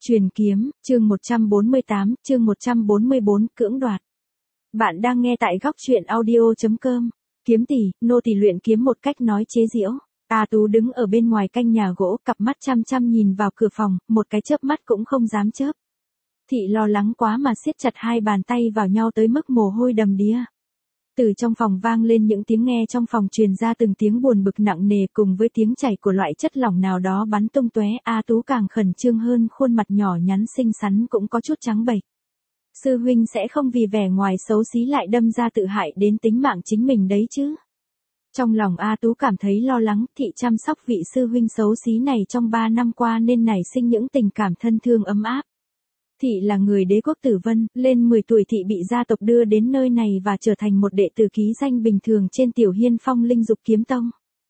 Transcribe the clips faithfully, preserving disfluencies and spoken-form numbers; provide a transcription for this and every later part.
Truyền kiếm, chương một trăm bốn mươi tám, chương một trăm bốn mươi bốn, cưỡng đoạt. Bạn đang nghe tại góc truyện audio chấm com. Kiếm tỷ, nô tỳ luyện kiếm một cách nói chế giễu. A Tú đứng ở bên ngoài canh nhà gỗ, cặp mắt chăm chăm nhìn vào cửa phòng, một cái chớp mắt cũng không dám chớp. Thị lo lắng quá mà siết chặt hai bàn tay vào nhau tới mức mồ hôi đầm đìa. Từ trong phòng vang lên những tiếng, nghe trong phòng truyền ra từng tiếng buồn bực nặng nề cùng với tiếng chảy của loại chất lỏng nào đó bắn tung tóe. A Tú càng khẩn trương hơn, khuôn mặt nhỏ nhắn xinh xắn cũng có chút trắng bệch. Sư huynh sẽ không vì vẻ ngoài xấu xí lại đâm ra tự hại đến tính mạng chính mình đấy chứ. Trong lòng A Tú cảm thấy lo lắng, thị chăm sóc vị sư huynh xấu xí này trong ba năm qua nên nảy sinh những tình cảm thân thương ấm áp. Thị là người đế quốc Tử Vân, lên mười tuổi thị bị gia tộc đưa đến nơi này và trở thành một đệ tử ký danh bình thường trên Tiểu Hiên Phong Linh Dục Kiếm Tông.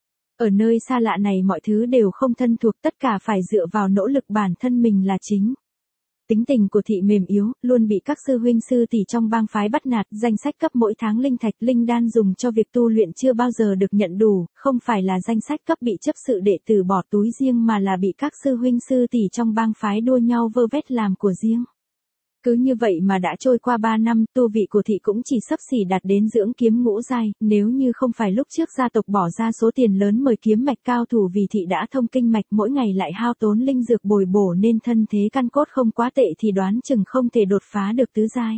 Ở nơi xa lạ này mọi thứ đều không thân thuộc, tất cả phải dựa vào nỗ lực bản thân mình là chính. Tính tình của thị mềm yếu, luôn bị các sư huynh sư tỷ trong bang phái bắt nạt, danh sách cấp mỗi tháng linh thạch, linh đan dùng cho việc tu luyện chưa bao giờ được nhận đủ, không phải là danh sách cấp bị chấp sự đệ tử bỏ túi riêng mà là bị các sư huynh sư tỷ trong bang phái đua nhau vơ vét làm của riêng. Cứ như vậy mà đã trôi qua ba năm, tu vị của thị cũng chỉ xấp xỉ đạt đến dưỡng kiếm ngũ giai, nếu như không phải lúc trước gia tộc bỏ ra số tiền lớn mời kiếm mạch cao thủ vì thị đã thông kinh mạch, mỗi ngày lại hao tốn linh dược bồi bổ nên thân thế căn cốt không quá tệ thì đoán chừng không thể đột phá được tứ giai.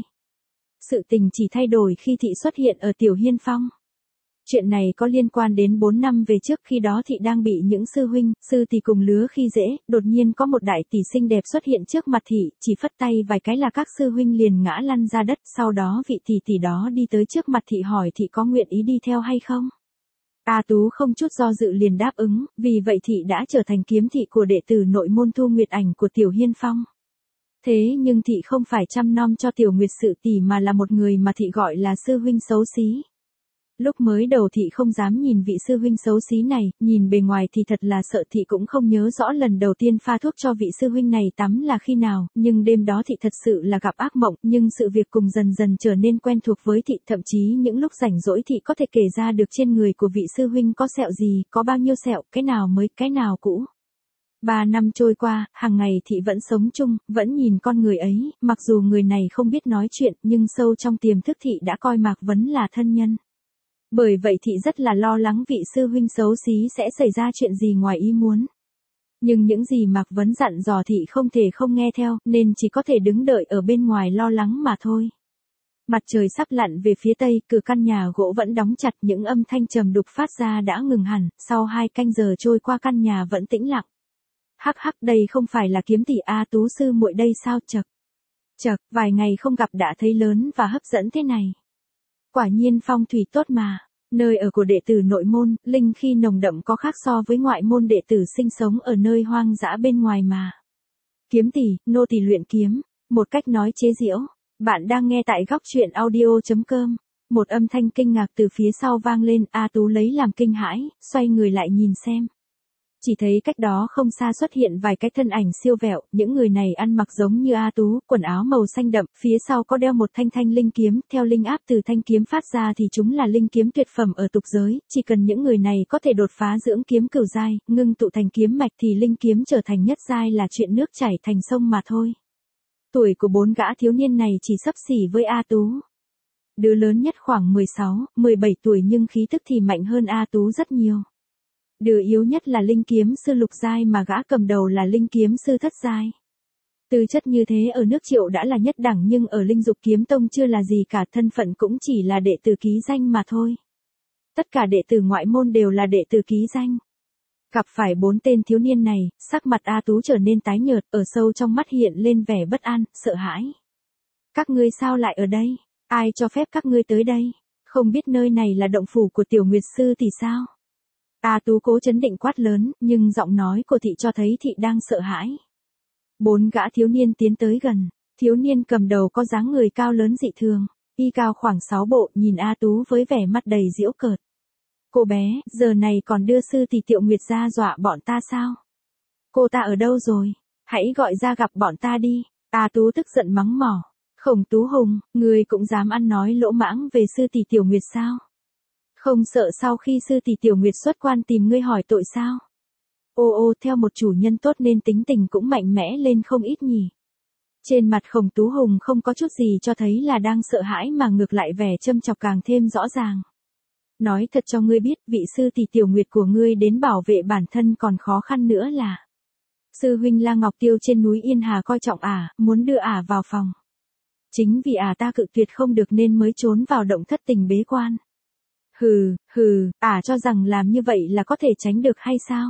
Sự tình chỉ thay đổi khi thị xuất hiện ở Tiểu Hiên Phong. Chuyện này có liên quan đến bốn năm về trước, khi đó thị đang bị những sư huynh, sư tỷ cùng lứa khi dễ, đột nhiên có một đại tỷ xinh đẹp xuất hiện trước mặt thị, chỉ phất tay vài cái là các sư huynh liền ngã lăn ra đất, sau đó vị tỷ tỷ đó đi tới trước mặt thị hỏi thị có nguyện ý đi theo hay không. A Tú không chút do dự liền đáp ứng, vì vậy thị đã trở thành kiếm thị của đệ tử nội môn Thu Nguyệt Ảnh của Tiểu Hiên Phong. Thế nhưng thị không phải chăm nom cho Tiểu Nguyệt sự tỷ mà là một người mà thị gọi là sư huynh xấu xí. Lúc mới đầu thị không dám nhìn vị sư huynh xấu xí này, nhìn bề ngoài thì thật là sợ, thị cũng không nhớ rõ lần đầu tiên pha thuốc cho vị sư huynh này tắm là khi nào, nhưng đêm đó thị thật sự là gặp ác mộng, nhưng sự việc cùng dần dần trở nên quen thuộc với thị, thậm chí những lúc rảnh rỗi thị có thể kể ra được trên người của vị sư huynh có sẹo gì, có bao nhiêu sẹo, cái nào mới, cái nào cũ. Ba năm trôi qua, hàng ngày thị vẫn sống chung, vẫn nhìn con người ấy, mặc dù người này không biết nói chuyện, nhưng sâu trong tiềm thức thị đã coi Mạc Vấn là thân nhân. Bởi vậy thị rất là lo lắng vị sư huynh xấu xí sẽ xảy ra chuyện gì ngoài ý muốn. Nhưng những gì Mạc Vấn dặn dò thị không thể không nghe theo, nên chỉ có thể đứng đợi ở bên ngoài lo lắng mà thôi. Mặt trời sắp lặn về phía tây, cửa căn nhà gỗ vẫn đóng chặt, những âm thanh trầm đục phát ra đã ngừng hẳn, sau hai canh giờ trôi qua căn nhà vẫn tĩnh lặng. Hắc hắc, đây không phải là kiếm tỷ A Tú sư muội đây sao, chậc. Chậc, vài ngày không gặp đã thấy lớn và hấp dẫn thế này. Quả nhiên phong thủy tốt mà, nơi ở của đệ tử nội môn, linh khí nồng đậm có khác so với ngoại môn đệ tử sinh sống ở nơi hoang dã bên ngoài mà. Kiếm tỷ, nô tỳ luyện kiếm, một cách nói chế giễu. Bạn đang nghe tại góc truyện audio chấm com. Một âm thanh kinh ngạc từ phía sau vang lên, A Tú lấy làm kinh hãi, xoay người lại nhìn xem. Chỉ thấy cách đó không xa xuất hiện vài cái thân ảnh siêu vẹo, những người này ăn mặc giống như A Tú, quần áo màu xanh đậm, phía sau có đeo một thanh thanh linh kiếm, theo linh áp từ thanh kiếm phát ra thì chúng là linh kiếm tuyệt phẩm ở tục giới, chỉ cần những người này có thể đột phá dưỡng kiếm cửu giai, ngưng tụ thành kiếm mạch thì linh kiếm trở thành nhất giai là chuyện nước chảy thành sông mà thôi. Tuổi của bốn gã thiếu niên này chỉ xấp xỉ với A Tú. Đứa lớn nhất khoảng mười sáu, mười bảy tuổi nhưng khí tức thì mạnh hơn A Tú rất nhiều. Đứa yếu nhất là linh kiếm sư lục giai mà gã cầm đầu là linh kiếm sư thất giai. Tư chất như thế ở nước Triệu đã là nhất đẳng nhưng ở Linh Dục Kiếm Tông chưa là gì cả, thân phận cũng chỉ là đệ tử ký danh mà thôi. Tất cả đệ tử ngoại môn đều là đệ tử ký danh. Gặp phải bốn tên thiếu niên này, sắc mặt A Tú trở nên tái nhợt, ở sâu trong mắt hiện lên vẻ bất an, sợ hãi. Các ngươi sao lại ở đây? Ai cho phép các ngươi tới đây? Không biết nơi này là động phủ của Tiểu Nguyệt sư thì sao? A Tú cố chấn định quát lớn, nhưng giọng nói của thị cho thấy thị đang sợ hãi. Bốn gã thiếu niên tiến tới gần, thiếu niên cầm đầu có dáng người cao lớn dị thường, y cao khoảng sáu bộ, nhìn A Tú với vẻ mặt đầy giễu cợt. Cô bé, giờ này còn đưa sư tỷ Tiểu Nguyệt ra dọa bọn ta sao? Cô ta ở đâu rồi? Hãy gọi ra gặp bọn ta đi. A Tú tức giận mắng mỏ. Khổng Tú Hùng, ngươi cũng dám ăn nói lỗ mãng về sư tỷ Tiểu Nguyệt sao? Không sợ sau khi sư tỷ Tiểu Nguyệt xuất quan tìm ngươi hỏi tội sao? Ô ô, theo một chủ nhân tốt nên tính tình cũng mạnh mẽ lên không ít nhỉ. Trên mặt Khổng Tú Hùng không có chút gì cho thấy là đang sợ hãi mà ngược lại vẻ châm chọc càng thêm rõ ràng. Nói thật cho ngươi biết, vị sư tỷ Tiểu Nguyệt của ngươi đến bảo vệ bản thân còn khó khăn nữa là. Sư huynh La Ngọc Tiêu trên núi Yên Hà coi trọng ả, muốn đưa ả vào phòng. Chính vì ả ta cự tuyệt không được nên mới trốn vào động thất tình bế quan. Hừ, hừ, ả cho rằng làm như vậy là có thể tránh được hay sao?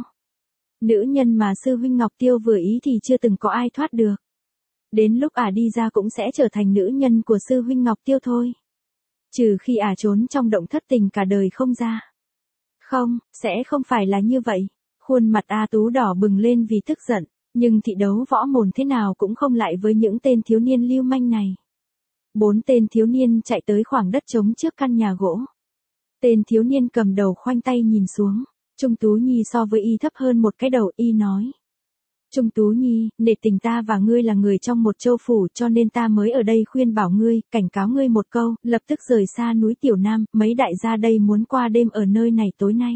Nữ nhân mà sư huynh Ngọc Tiêu vừa ý thì chưa từng có ai thoát được. Đến lúc ả đi ra cũng sẽ trở thành nữ nhân của sư huynh Ngọc Tiêu thôi. Trừ khi ả trốn trong động thất tình cả đời không ra. Không, sẽ không phải là như vậy. Khuôn mặt A Tú đỏ bừng lên vì tức giận, nhưng thị đấu võ mồm thế nào cũng không lại với những tên thiếu niên lưu manh này. Bốn tên thiếu niên chạy tới khoảng đất trống trước căn nhà gỗ. Tên thiếu niên cầm đầu khoanh tay nhìn xuống. Trung Tú Nhi so với y thấp hơn một cái đầu, y nói. Trung Tú Nhi, nể tình ta và ngươi là người trong một châu phủ cho nên ta mới ở đây khuyên bảo ngươi, cảnh cáo ngươi một câu, lập tức rời xa núi Tiểu Nam, mấy đại gia đây muốn qua đêm ở nơi này tối nay.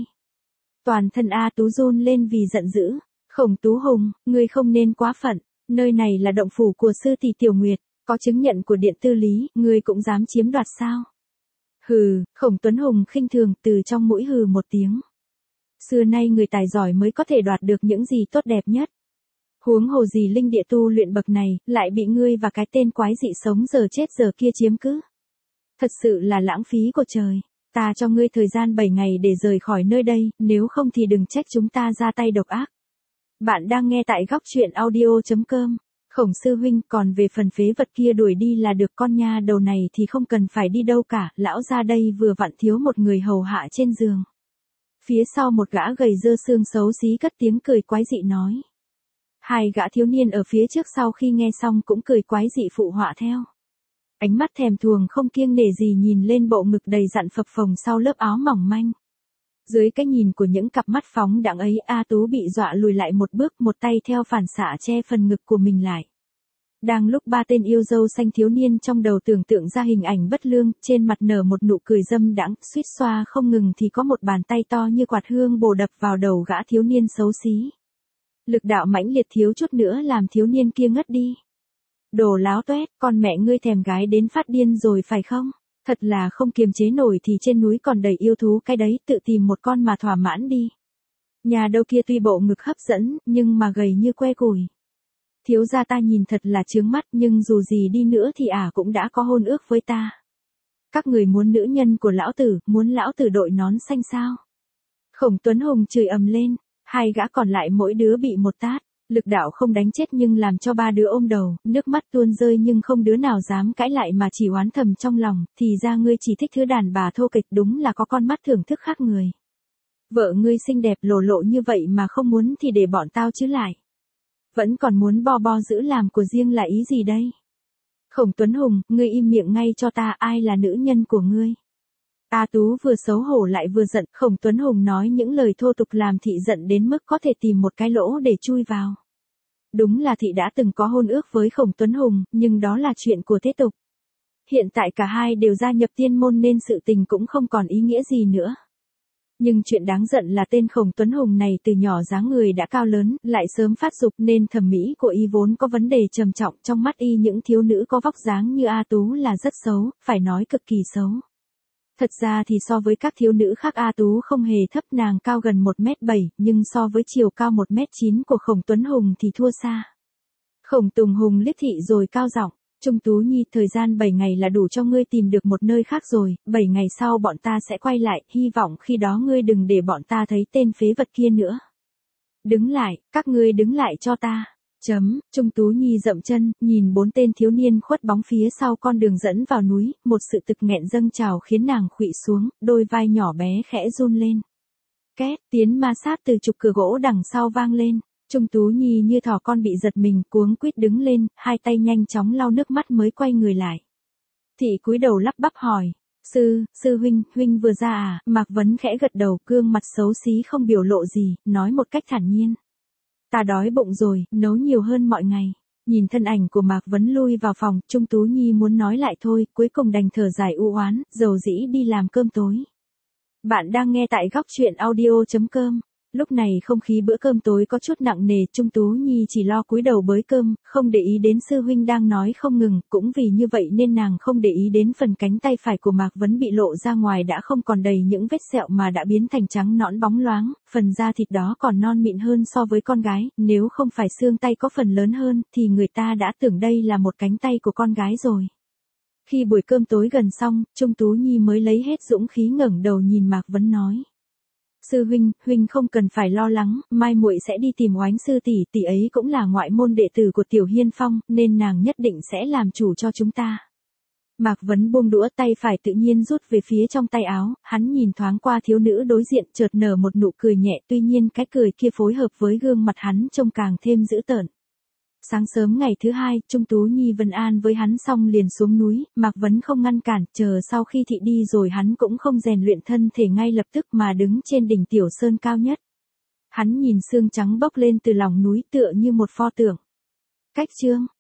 Toàn thân A Tú run lên vì giận dữ. Khổng Tú Hùng, ngươi không nên quá phận, nơi này là động phủ của sư tỷ Tiểu Nguyệt, có chứng nhận của điện tư lý, ngươi cũng dám chiếm đoạt sao? Hừ, Khổng Tuấn Hùng khinh thường từ trong mũi hừ một tiếng. Xưa nay người tài giỏi mới có thể đoạt được những gì tốt đẹp nhất. Huống hồ gì linh địa tu luyện bậc này, lại bị ngươi và cái tên quái dị sống giờ chết giờ kia chiếm cứ. Thật sự là lãng phí của trời. Ta cho ngươi thời gian bảy ngày để rời khỏi nơi đây, nếu không thì đừng trách chúng ta ra tay độc ác. Bạn đang nghe tại góc truyện audio chấm com. Khổng sư huynh, còn về phần phế vật kia đuổi đi là được, con nha đầu này thì không cần phải đi đâu cả, lão ra đây vừa vặn thiếu một người hầu hạ trên giường. Phía sau một gã gầy dơ xương xấu xí cất tiếng cười quái dị nói. Hai gã thiếu niên ở phía trước sau khi nghe xong cũng cười quái dị phụ họa theo. Ánh mắt thèm thuồng không kiêng nể gì nhìn lên bộ ngực đầy dặn phập phồng sau lớp áo mỏng manh. Dưới cái nhìn của những cặp mắt phóng đãng ấy, A Tú bị dọa lùi lại một bước, một tay theo phản xạ che phần ngực của mình lại. Đang lúc ba tên yêu dâu xanh thiếu niên trong đầu tưởng tượng ra hình ảnh bất lương, trên mặt nở một nụ cười dâm đãng, suýt xoa không ngừng thì có một bàn tay to như quạt hương bổ đập vào đầu gã thiếu niên xấu xí. Lực đạo mãnh liệt thiếu chút nữa làm thiếu niên kia ngất đi. Đồ láo toét, con mẹ ngươi thèm gái đến phát điên rồi phải không? Thật là không kiềm chế nổi thì trên núi còn đầy yêu thú cái đấy, tự tìm một con mà thỏa mãn đi. Nhà đâu kia tuy bộ ngực hấp dẫn, nhưng mà gầy như que củi. Thiếu gia ta nhìn thật là chướng mắt, nhưng dù gì đi nữa thì ả cũng đã có hôn ước với ta. Các người muốn nữ nhân của lão tử, muốn lão tử đội nón xanh sao? Khổng Tuấn Hùng chửi ầm lên, hai gã còn lại mỗi đứa bị một tát. Lực đạo không đánh chết nhưng làm cho ba đứa ôm đầu, nước mắt tuôn rơi nhưng không đứa nào dám cãi lại mà chỉ oán thầm trong lòng, thì ra ngươi chỉ thích thứ đàn bà thô kịch, đúng là có con mắt thưởng thức khác người. Vợ ngươi xinh đẹp lồ lộ như vậy mà không muốn thì để bọn tao chứ lại. Vẫn còn muốn bo bo giữ làm của riêng là ý gì đây? Khổng Tuấn Hùng, ngươi im miệng ngay cho ta, ai là nữ nhân của ngươi? A Tú vừa xấu hổ lại vừa giận, Khổng Tuấn Hùng nói những lời thô tục làm thị giận đến mức có thể tìm một cái lỗ để chui vào. Đúng là thị đã từng có hôn ước với Khổng Tuấn Hùng, nhưng đó là chuyện của thế tục. Hiện tại cả hai đều gia nhập tiên môn nên sự tình cũng không còn ý nghĩa gì nữa. Nhưng chuyện đáng giận là tên Khổng Tuấn Hùng này từ nhỏ dáng người đã cao lớn, lại sớm phát dục nên thẩm mỹ của y vốn có vấn đề trầm trọng, trong mắt y những thiếu nữ có vóc dáng như A Tú là rất xấu, phải nói cực kỳ xấu. Thật ra thì so với các thiếu nữ khác A Tú không hề thấp, nàng cao gần một mét bảy, nhưng so với chiều cao một mét chín của Khổng Tuấn Hùng thì thua xa. Khổng Tùng Hùng liếc thị rồi cao giọng, Trung Tú Nhi, thời gian bảy ngày là đủ cho ngươi tìm được một nơi khác rồi, bảy ngày sau bọn ta sẽ quay lại, hy vọng khi đó ngươi đừng để bọn ta thấy tên phế vật kia nữa. Đứng lại, các ngươi đứng lại cho ta. Chấm, Trung Tú Nhi dậm chân, nhìn bốn tên thiếu niên khuất bóng phía sau con đường dẫn vào núi, một sự tực nghẹn dâng trào khiến nàng khuỵu xuống, đôi vai nhỏ bé khẽ run lên. Két, tiếng ma sát từ trục cửa gỗ đằng sau vang lên, Trung Tú Nhi như thỏ con bị giật mình, cuống quýt đứng lên, hai tay nhanh chóng lau nước mắt mới quay người lại. Thị cúi đầu lắp bắp hỏi, sư, sư huynh, huynh vừa ra à? Mạc Vấn khẽ gật đầu, gương mặt xấu xí không biểu lộ gì, nói một cách thản nhiên. Ta đói bụng rồi, nấu nhiều hơn mọi ngày. Nhìn thân ảnh của Mạc Vấn lui vào phòng, Trung Tú Nhi muốn nói lại thôi, cuối cùng đành thở dài u oán, dầu dĩ đi làm cơm tối. Bạn đang nghe tại góc truyện audio chấm com. Lúc này không khí bữa cơm tối có chút nặng nề, Trung Tú Nhi chỉ lo cúi đầu bới cơm, không để ý đến sư huynh đang nói không ngừng, cũng vì như vậy nên nàng không để ý đến phần cánh tay phải của Mạc Vấn bị lộ ra ngoài đã không còn đầy những vết sẹo mà đã biến thành trắng nõn bóng loáng, phần da thịt đó còn non mịn hơn so với con gái, nếu không phải xương tay có phần lớn hơn thì người ta đã tưởng đây là một cánh tay của con gái rồi. Khi buổi cơm tối gần xong, Trung Tú Nhi mới lấy hết dũng khí ngẩng đầu nhìn Mạc Vấn nói. Sư huynh, huynh không cần phải lo lắng, mai muội sẽ đi tìm Oánh sư tỷ, tỷ ấy cũng là ngoại môn đệ tử của Tiểu Hiên Phong, nên nàng nhất định sẽ làm chủ cho chúng ta. Mạc Vấn buông đũa, tay phải tự nhiên rút về phía trong tay áo, hắn nhìn thoáng qua thiếu nữ đối diện, chợt nở một nụ cười nhẹ, tuy nhiên cái cười kia phối hợp với gương mặt hắn trông càng thêm dữ tợn. Sáng sớm ngày thứ hai, Trung Tú Nhi vân an với hắn xong liền xuống núi, Mạc Vấn không ngăn cản, chờ sau khi thị đi rồi hắn cũng không rèn luyện thân thể ngay lập tức mà đứng trên đỉnh tiểu sơn cao nhất. Hắn nhìn sương trắng bốc lên từ lòng núi tựa như một pho tượng. Cách chương